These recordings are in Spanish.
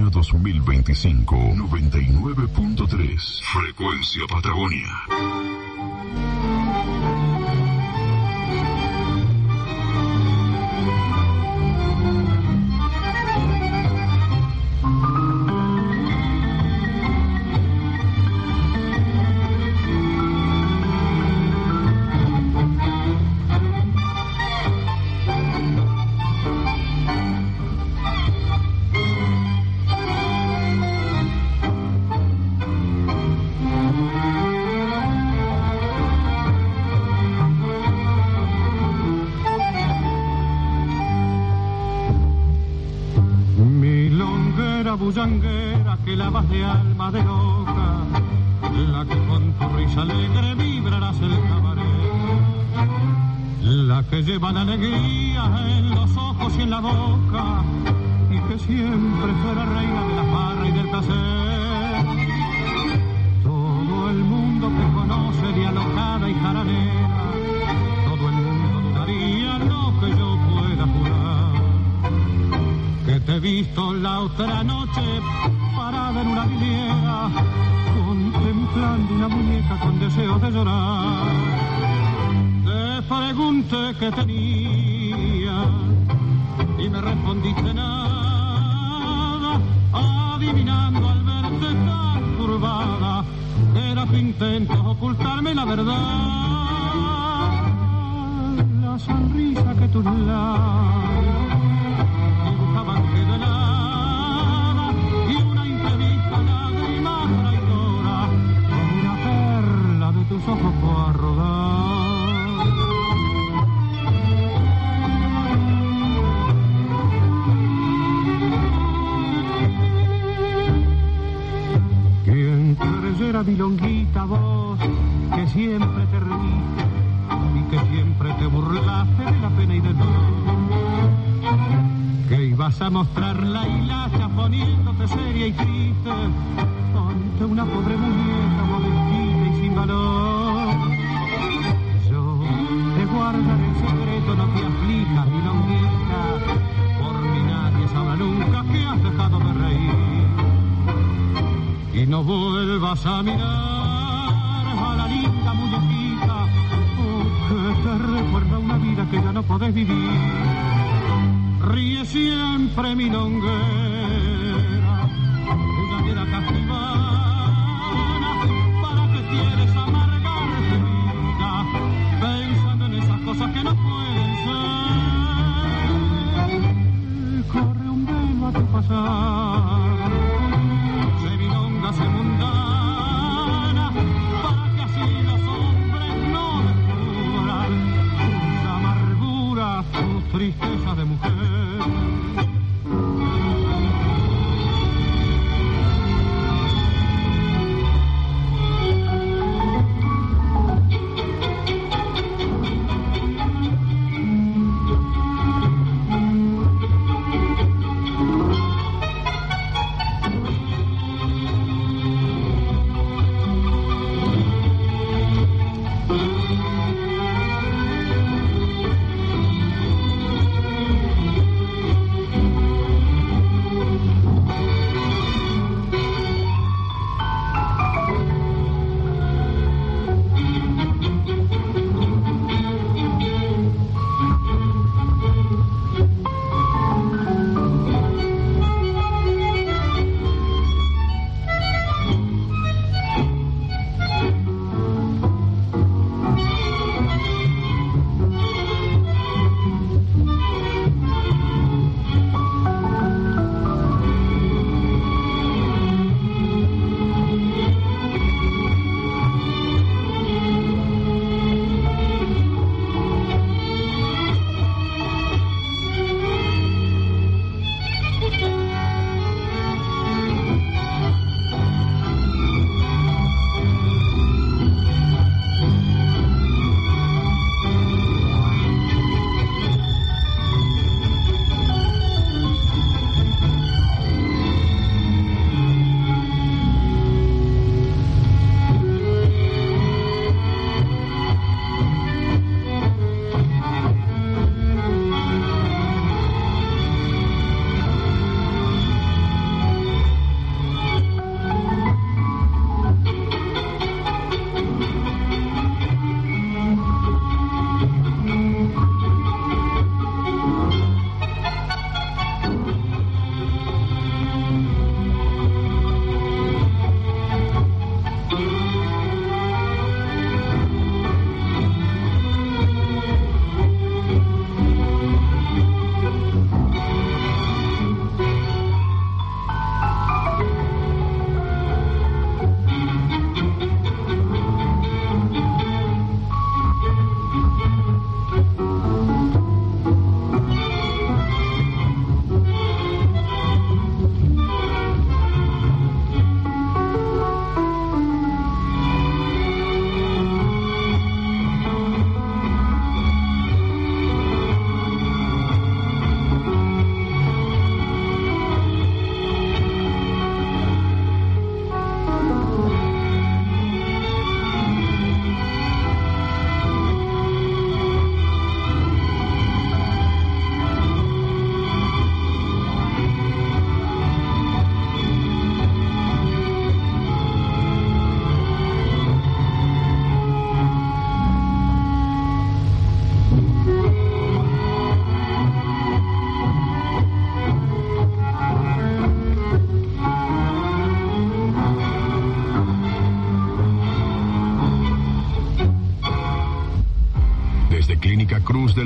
año 2025. 99.3. Frecuencia Patagonia. Bullanguera que lavas de alma de loca, la que con tu risa alegre vibrarás el cabaret, la que lleva la alegría en los ojos y en la boca, y que siempre fue la reina de la farra y del placer. Todo el mundo te conoce de alocada y jaranera, todo el mundo dudaría lo que yo pueda jurar. Que te he visto la otra noche parada en una vidriera, contemplando una muñeca con deseo de llorar. Te pregunté qué tenía y me respondiste nada, adivinando al verte tan turbada que era tu intento ocultarme la verdad. La sonrisa que tus labios dibujaban que de nada, y una imprevista lágrima traidora, como una perla de tus ojos fue a rodar. Quien creyera milonguita vos, que siempre te reíste y que siempre te burlaste de la pena y del dolor, que ibas a mostrar la hilacha poniéndote seria y triste ante una pobre muñeca modestita y sin valor. Yo te guardaré el secreto, no te aflijas, milonguita, por mí nadie sabrá nunca que has dejado de reír. Y no vuelvas a mirar a la linda muñequita, que te recuerda una vida que ya no podés vivir. Ríe siempre milonguera, bullanguera castivana, ¿para qué quieres amargar tu vida pensando en esas cosas que no pueden ser? Corre un velo a tu pasar, se milonga, se mundana, para que así los hombres no descubran tus amarguras, tu tristeza de mujer.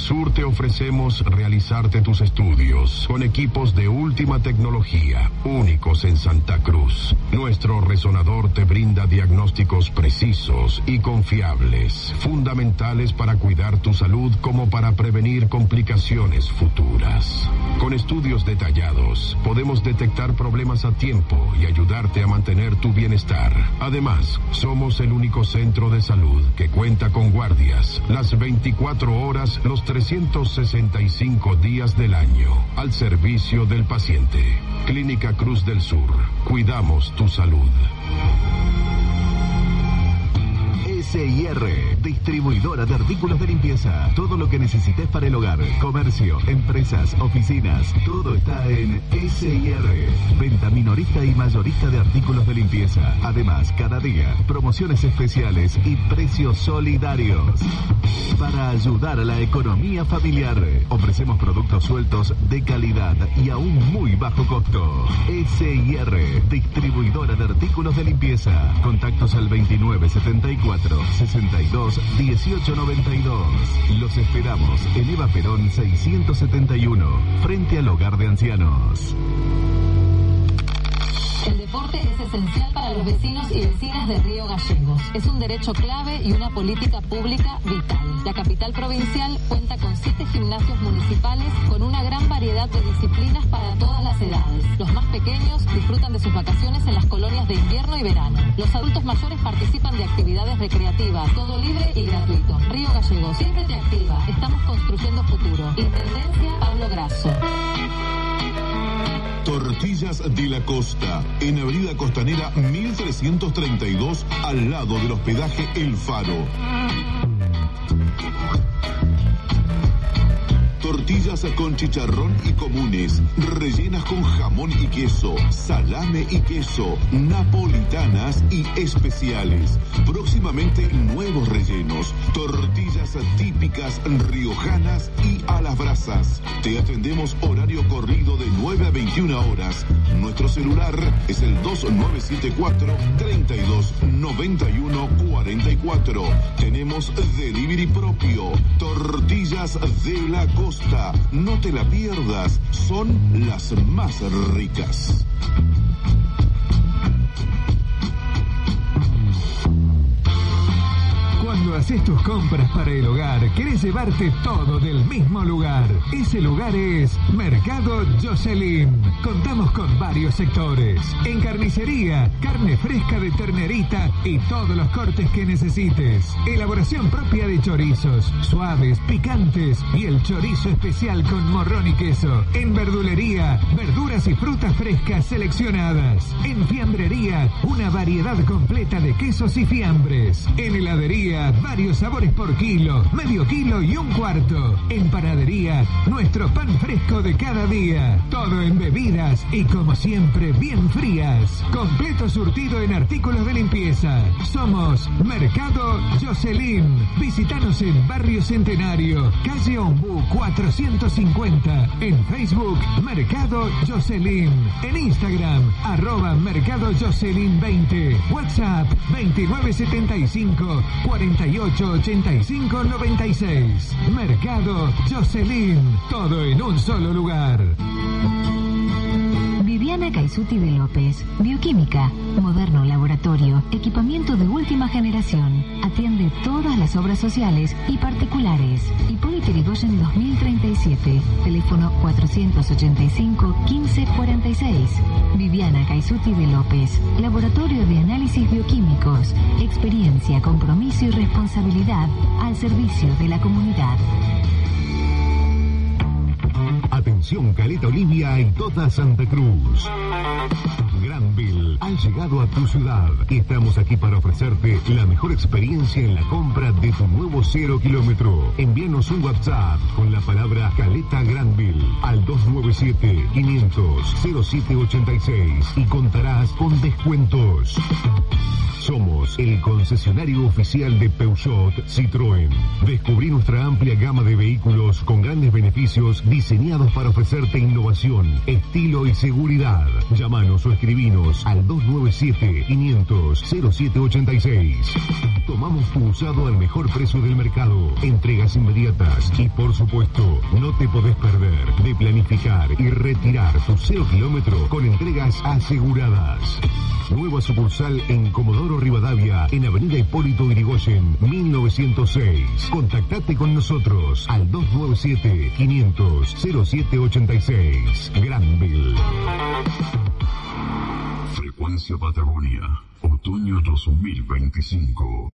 Sur te ofrecemos realizarte tus estudios con equipos de última tecnología, únicos en Santa Cruz. Nuestro resonador te brinda diagnósticos precisos y confiables, fundamentales para cuidar tu salud como para prevenir complicaciones futuras. Con estudios detallados, podemos detectar problemas a tiempo y ayudarte a mantener tu bienestar. Además, somos el único centro de salud que cuenta con guardias las 24 horas, los 365 días del año, al servicio del paciente. Clínica Cruz del Sur. Cuidamos tu salud. SIR, distribuidora de artículos de limpieza. Todo lo que necesites para el hogar, comercio, empresas, oficinas, todo está en SIR. Venta minorista y mayorista de artículos de limpieza. Además, cada día, promociones especiales y precios solidarios. Para ayudar a la economía familiar, ofrecemos productos sueltos de calidad y a un muy bajo costo. SIR, distribuidora de artículos de limpieza. Contactos al 2974 62 18 92. Los esperamos en Eva Perón 671, frente al Hogar de Ancianos. El deporte es esencial para los vecinos y vecinas de Río Gallegos. Es un derecho clave y una política pública vital. La capital provincial cuenta con 7 gimnasios municipales con una gran variedad de disciplinas para todas las edades. Los más pequeños disfrutan de sus vacaciones en las colonias de invierno y verano. Los adultos mayores participan de actividades recreativas, todo libre y gratuito. Río Gallegos, siempre te activa. Estamos construyendo futuro. Intendencia Pablo Grasso. Tortillas de la Costa, en Avenida Costanera 1332, al lado del hospedaje El Faro. Tortillas con chicharrón y comunes, rellenas con jamón y queso, salame y queso, napolitanas y especiales. Próximamente nuevos rellenos, tortillas típicas riojanas y a las brasas. Te atendemos horario corrido de 9 a 21 horas. Nuestro celular es el 2974 32 91 44. Tenemos delivery propio. Tortillas de la Costa. No te la pierdas, son las más ricas. Cuando haces tus compras para el hogar, querés llevarte todo del mismo lugar. Ese lugar es Mercado Jocelyn. Contamos con varios sectores. En carnicería, carne fresca de ternerita y todos los cortes que necesites. Elaboración propia de chorizos, suaves, picantes y el chorizo especial con morrón y queso. En verdulería, verduras y frutas frescas seleccionadas. En fiambrería, una variedad completa de quesos y fiambres. En heladería, varios sabores por kilo, medio kilo y un cuarto. En panadería, nuestro pan fresco de cada día. Todo en bebidas y como siempre bien frías. Completo surtido en artículos de limpieza. Somos Mercado Jocelyn. Visítanos en Barrio Centenario, calle Ombú 450. En Facebook, Mercado Jocelyn. En Instagram, @Mercado Jocelyn 20. WhatsApp 2975 488596. Mercado Jocelyn. Todo en un solo lugar. Viviana Caisuti de López, bioquímica, moderno laboratorio, equipamiento de última generación, atiende todas las obras sociales y particulares. Hipólito Yrigoyen 2037, teléfono 485 1546. Viviana Caisuti de López, laboratorio de análisis bioquímicos, experiencia, compromiso y responsabilidad al servicio de la comunidad. Atención Caleta Olivia y toda Santa Cruz. Granville ha llegado a tu ciudad y estamos aquí para ofrecerte la mejor experiencia en la compra de tu nuevo 0 kilómetro. Envíanos un WhatsApp con la palabra Caleta Granville al 297-500-0786 y contarás con descuentos. Somos el concesionario oficial de Peugeot Citroën. Descubrí nuestra amplia gama de vehículos con grandes beneficios diseñados para ofrecerte innovación, estilo y seguridad. Llámanos o escribinos al 297-500-0786. Tomamos tu usado al mejor precio del mercado. Entregas inmediatas y, por supuesto, no te podés perder de planificar y retirar tu 0 kilómetro con entregas aseguradas. Nueva sucursal en Comodoro Rivadavia, en Avenida Hipólito Yrigoyen, 1906. Contactate con nosotros al 297-500-0786. Granville. Frecuencia Patagonia, otoño 2025.